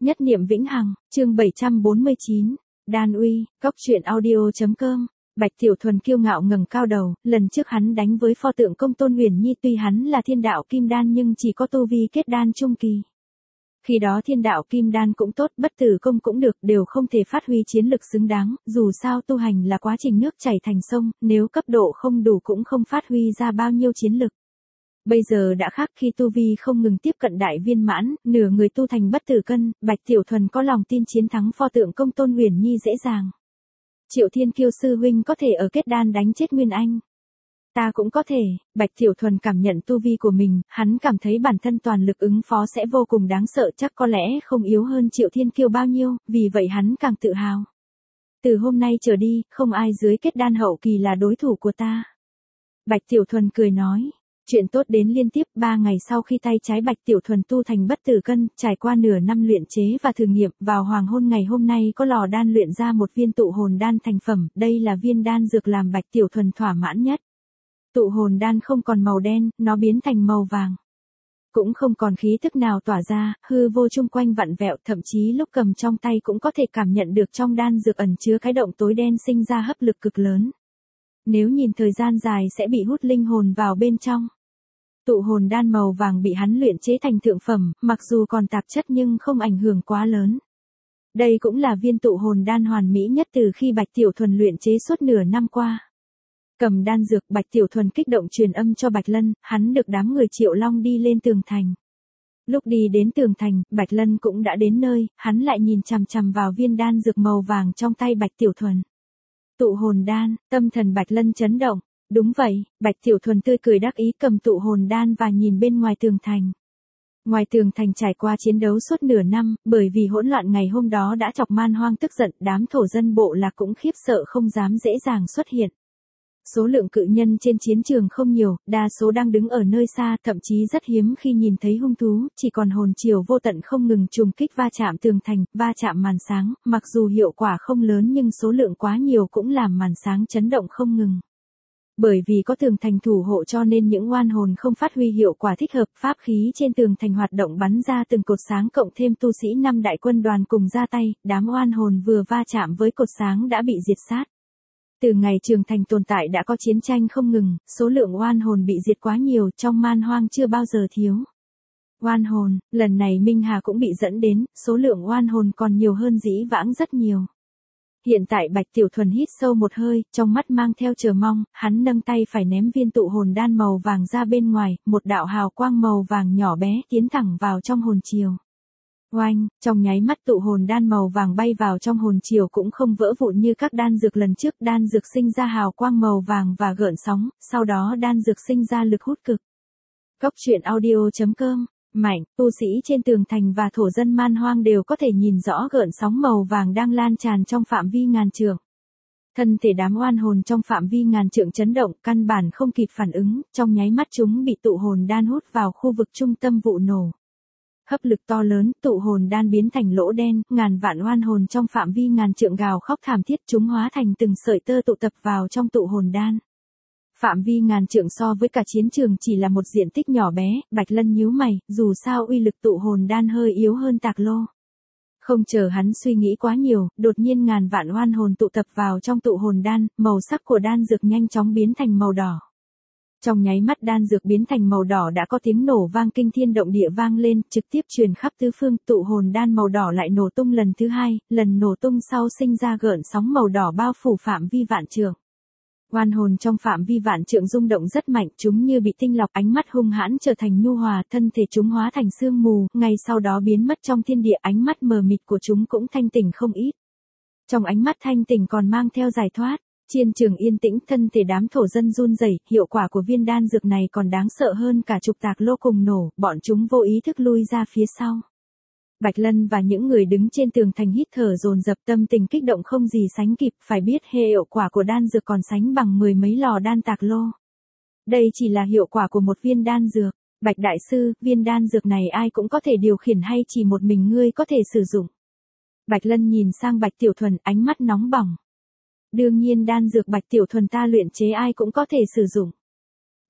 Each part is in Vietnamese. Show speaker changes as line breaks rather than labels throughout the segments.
Nhất niệm vĩnh hằng, chương 749, Đan Uy, Cóc truyện audio.com. Bạch Tiểu Thuần kiêu ngạo ngẩng cao đầu, lần trước hắn đánh với pho tượng công tôn Huyền Nhi tuy hắn là thiên đạo kim đan nhưng chỉ có tu vi kết đan trung kỳ. Khi đó thiên đạo kim đan cũng tốt, bất tử công cũng được, đều không thể phát huy chiến lực xứng đáng, dù sao tu hành là quá trình nước chảy thành sông, nếu cấp độ không đủ cũng không phát huy ra bao nhiêu chiến lực. Bây giờ đã khác, khi tu vi không ngừng tiếp cận đại viên mãn, nửa người tu thành bất tử cân, Bạch Tiểu Thuần có lòng tin chiến thắng pho tượng công tôn Huyền Nhi dễ dàng. Triệu Thiên Kiêu sư huynh có thể ở kết đan đánh chết Nguyên Anh. Ta cũng có thể. Bạch Tiểu Thuần cảm nhận tu vi của mình, hắn cảm thấy bản thân toàn lực ứng phó sẽ vô cùng đáng sợ, chắc có lẽ không yếu hơn Triệu Thiên Kiêu bao nhiêu, vì vậy hắn càng tự hào. Từ hôm nay trở đi, không ai dưới kết đan hậu kỳ là đối thủ của ta. Bạch Tiểu Thuần cười nói. Chuyện tốt đến liên tiếp, 3 ngày sau khi tay trái Bạch Tiểu Thuần tu thành bất tử cân, trải qua nửa năm luyện chế và thử nghiệm, vào hoàng hôn ngày hôm nay có lò đan luyện ra một viên tụ hồn đan thành phẩm, đây là viên đan dược làm Bạch Tiểu Thuần thỏa mãn nhất. Tụ hồn đan không còn màu đen, nó biến thành màu vàng. Cũng không còn khí tức nào tỏa ra, hư vô chung quanh vặn vẹo, thậm chí lúc cầm trong tay cũng có thể cảm nhận được trong đan dược ẩn chứa cái động tối đen sinh ra hấp lực cực lớn. Nếu nhìn thời gian dài sẽ bị hút linh hồn vào bên trong. Tụ hồn đan màu vàng bị hắn luyện chế thành thượng phẩm, mặc dù còn tạp chất nhưng không ảnh hưởng quá lớn. Đây cũng là viên tụ hồn đan hoàn mỹ nhất từ khi Bạch Tiểu Thuần luyện chế suốt nửa năm qua. Cầm đan dược, Bạch Tiểu Thuần kích động truyền âm cho Bạch Lân, hắn được đám người Triệu Long đi lên tường thành. Lúc đi đến tường thành, Bạch Lân cũng đã đến nơi, hắn lại nhìn chằm chằm vào viên đan dược màu vàng trong tay Bạch Tiểu Thuần. Tụ hồn đan, tâm thần Bạch Lân chấn động. Đúng vậy, Bạch Tiểu Thuần tươi cười đắc ý cầm tụ hồn đan và nhìn bên ngoài tường thành. Ngoài tường thành trải qua chiến đấu suốt nửa năm, bởi vì hỗn loạn ngày hôm đó đã chọc Man Hoang tức giận, đám thổ dân bộ lạc cũng khiếp sợ không dám dễ dàng xuất hiện. Số lượng cự nhân trên chiến trường không nhiều, đa số đang đứng ở nơi xa, thậm chí rất hiếm khi nhìn thấy hung thú, chỉ còn hồn triều vô tận không ngừng trùng kích va chạm tường thành, va chạm màn sáng, mặc dù hiệu quả không lớn nhưng số lượng quá nhiều cũng làm màn sáng chấn động không ngừng. Bởi vì có tường thành thủ hộ cho nên những oan hồn không phát huy hiệu quả thích hợp, pháp khí trên tường thành hoạt động bắn ra từng cột sáng cộng thêm tu sĩ 5 đại quân đoàn cùng ra tay, đám oan hồn vừa va chạm với cột sáng đã bị diệt sát. Từ ngày trường thành tồn tại đã có chiến tranh không ngừng, số lượng oan hồn bị diệt quá nhiều, trong Man Hoang chưa bao giờ thiếu. Oan hồn, lần này Minh Hà cũng bị dẫn đến, số lượng oan hồn còn nhiều hơn dĩ vãng rất nhiều. Hiện tại Bạch Tiểu Thuần hít sâu một hơi, trong mắt mang theo chờ mong, hắn nâng tay phải ném viên tụ hồn đan màu vàng ra bên ngoài, một đạo hào quang màu vàng nhỏ bé tiến thẳng vào trong hồn triều. Oanh, trong nháy mắt tụ hồn đan màu vàng bay vào trong hồn triều cũng không vỡ vụn như các đan dược lần trước, đan dược sinh ra hào quang màu vàng và gợn sóng, sau đó đan dược sinh ra lực hút cực. Cóc truyện audio.com. Mạnh, tu sĩ trên tường thành và thổ dân Man Hoang đều có thể nhìn rõ gợn sóng màu vàng đang lan tràn trong phạm vi ngàn trượng. Thân thể đám oan hồn trong phạm vi ngàn trượng chấn động, căn bản không kịp phản ứng, trong nháy mắt chúng bị tụ hồn đan hút vào khu vực trung tâm vụ nổ. Hấp lực to lớn, tụ hồn đan biến thành lỗ đen, ngàn vạn oan hồn trong phạm vi ngàn trượng gào khóc thảm thiết, chúng hóa thành từng sợi tơ tụ tập vào trong tụ hồn đan. Phạm vi ngàn trượng so với cả chiến trường chỉ là một diện tích nhỏ bé, Bạch Lân nhíu mày, dù sao uy lực tụ hồn đan hơi yếu hơn tạc lô. Không chờ hắn suy nghĩ quá nhiều, đột nhiên ngàn vạn oan hồn tụ tập vào trong tụ hồn đan, màu sắc của đan dược nhanh chóng biến thành màu đỏ. Trong nháy mắt đan dược biến thành màu đỏ đã có tiếng nổ vang kinh thiên động địa vang lên, trực tiếp truyền khắp tứ phương, tụ hồn đan màu đỏ lại nổ tung lần thứ hai, lần nổ tung sau sinh ra gợn sóng màu đỏ bao phủ phạm vi vạn trượng. Oan hồn trong phạm vi vạn trượng rung động rất mạnh, chúng như bị tinh lọc, ánh mắt hung hãn trở thành nhu hòa, thân thể chúng hóa thành sương mù, ngay sau đó biến mất trong thiên địa, ánh mắt mờ mịt của chúng cũng thanh tỉnh không ít. Trong ánh mắt thanh tỉnh còn mang theo giải thoát, chiến trường yên tĩnh, thân thể đám thổ dân run rẩy, hiệu quả của viên đan dược này còn đáng sợ hơn cả trục tạc lô cùng nổ, bọn chúng vô ý thức lui ra phía sau. Bạch Lân và những người đứng trên tường thành hít thở dồn dập, tâm tình kích động không gì sánh kịp, phải biết hiệu quả của đan dược còn sánh bằng 10 mấy lò đan tạc lô. Đây chỉ là hiệu quả của một viên đan dược. Bạch Đại Sư, viên đan dược này ai cũng có thể điều khiển hay chỉ một mình ngươi có thể sử dụng? Bạch Lân nhìn sang Bạch Tiểu Thuần, ánh mắt nóng bỏng. Đương nhiên đan dược Bạch Tiểu Thuần ta luyện chế ai cũng có thể sử dụng.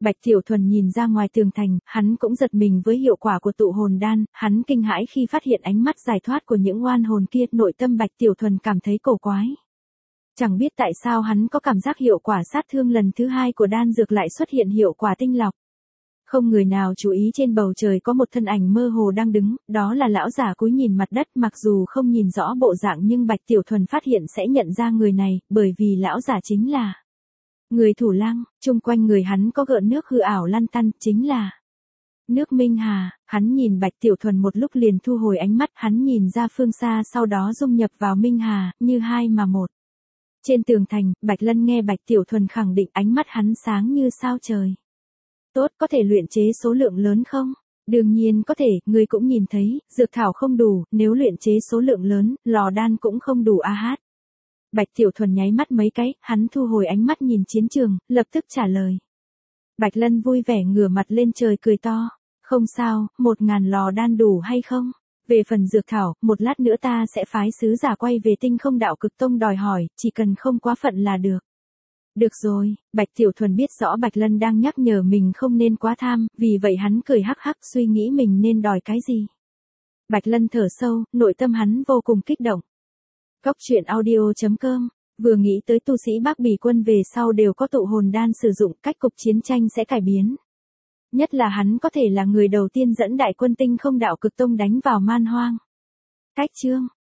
Bạch Tiểu Thuần nhìn ra ngoài tường thành, hắn cũng giật mình với hiệu quả của tụ hồn đan, hắn kinh hãi khi phát hiện ánh mắt giải thoát của những oan hồn kia, nội tâm Bạch Tiểu Thuần cảm thấy cổ quái. Chẳng biết tại sao hắn có cảm giác hiệu quả sát thương lần thứ hai của đan dược lại xuất hiện hiệu quả tinh lọc. Không người nào chú ý trên bầu trời có một thân ảnh mơ hồ đang đứng, đó là lão giả cúi nhìn mặt đất, mặc dù không nhìn rõ bộ dạng nhưng Bạch Tiểu Thuần phát hiện sẽ nhận ra người này, bởi vì lão giả chính là người thủ lăng, chung quanh người hắn có gợn nước hư ảo lăn tăn, chính là nước Minh Hà. Hắn nhìn Bạch Tiểu Thuần một lúc liền thu hồi ánh mắt, hắn nhìn ra phương xa sau đó dung nhập vào Minh Hà, như hai mà một. Trên tường thành, Bạch Lân nghe Bạch Tiểu Thuần khẳng định, ánh mắt hắn sáng như sao trời. Tốt, có thể luyện chế số lượng lớn không? Đương nhiên có thể, ngươi cũng nhìn thấy, dược thảo không đủ, nếu luyện chế số lượng lớn, lò đan cũng không đủ a hát. Bạch Tiểu Thuần nháy mắt mấy cái, hắn thu hồi ánh mắt nhìn chiến trường, lập tức trả lời. Bạch Lân vui vẻ ngửa mặt lên trời cười to. Không sao, 1000 lò đan đủ hay không? Về phần dược thảo, một lát nữa ta sẽ phái sứ giả quay về Tinh Không Đạo Cực Tông đòi hỏi, chỉ cần không quá phận là được. Được rồi, Bạch Tiểu Thuần biết rõ Bạch Lân đang nhắc nhở mình không nên quá tham, vì vậy hắn cười hắc hắc suy nghĩ mình nên đòi cái gì. Bạch Lân thở sâu, nội tâm hắn vô cùng kích động. Cốc truyện audio.com, vừa nghĩ tới tu sĩ Bắc Bỉ quân về sau đều có tụ hồn đan sử dụng, cách cục chiến tranh sẽ cải biến. Nhất là hắn có thể là người đầu tiên dẫn đại quân Tinh Không Đạo Cực Tông đánh vào Man Hoang. Cách chương